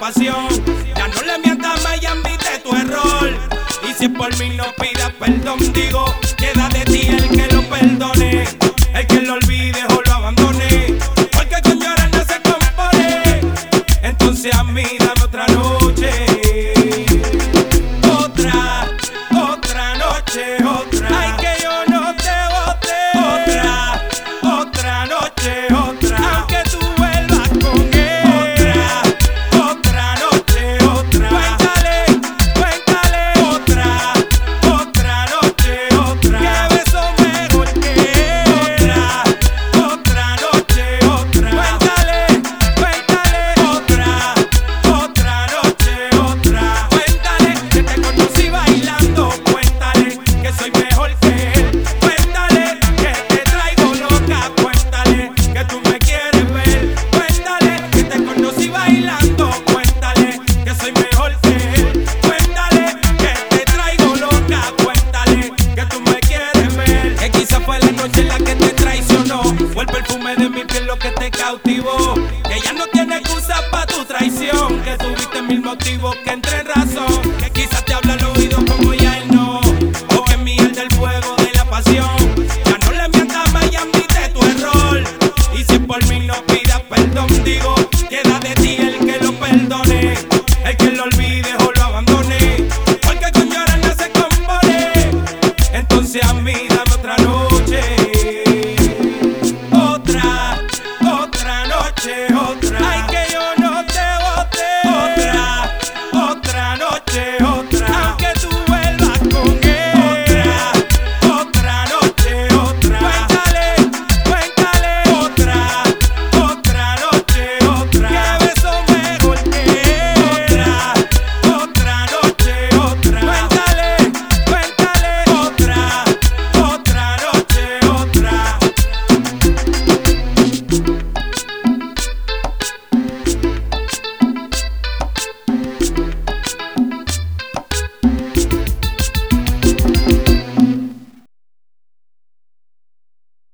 pasión. Ya no le mientas más y admite tu error. Y si es por mí no pidas perdón, digo, queda de ti el que lo perdone, el que lo olvide o lo abandone, porque con llorar no se compone. Entonces a mí dame otra noche, otra noche, otra. Ay, que yo no te bote. Otra noche, otra. Aunque tú vuelvas con él. Otra noche, otra. Cuéntale. Otra noche, otra. Que beso mejor que él. Otra noche, otra. Cuéntale. Otra noche, otra. Cuéntale que te conocí bailando. Cuéntale que soy mejor que él. Cuéntale que te traigo loca. Cuéntale que tú me quieres ver. Cuéntale que te conocí bailando. Cuéntale que soy mejor que él. Cuéntale que te traigo loca. Cuéntale que tú me quieres ver. Que quizá fue la noche en la que te traicionó, fue el perfume de mi piel lo que te cautivó. Que ya no tiene excusa pa' tu traición, que tuviste mil motivos que entre en razón. Que quizás te habla al oído como ya él no, o que miel del fuego de la pasión. Ya no le mientas más y admite tu error. Y si por mí no pidas perdón, digo, queda de ti el que lo perdone, el que lo olvide o lo abandone, porque con llorar no se compone. Entonces a mí dame otra noche, otra noche, otra.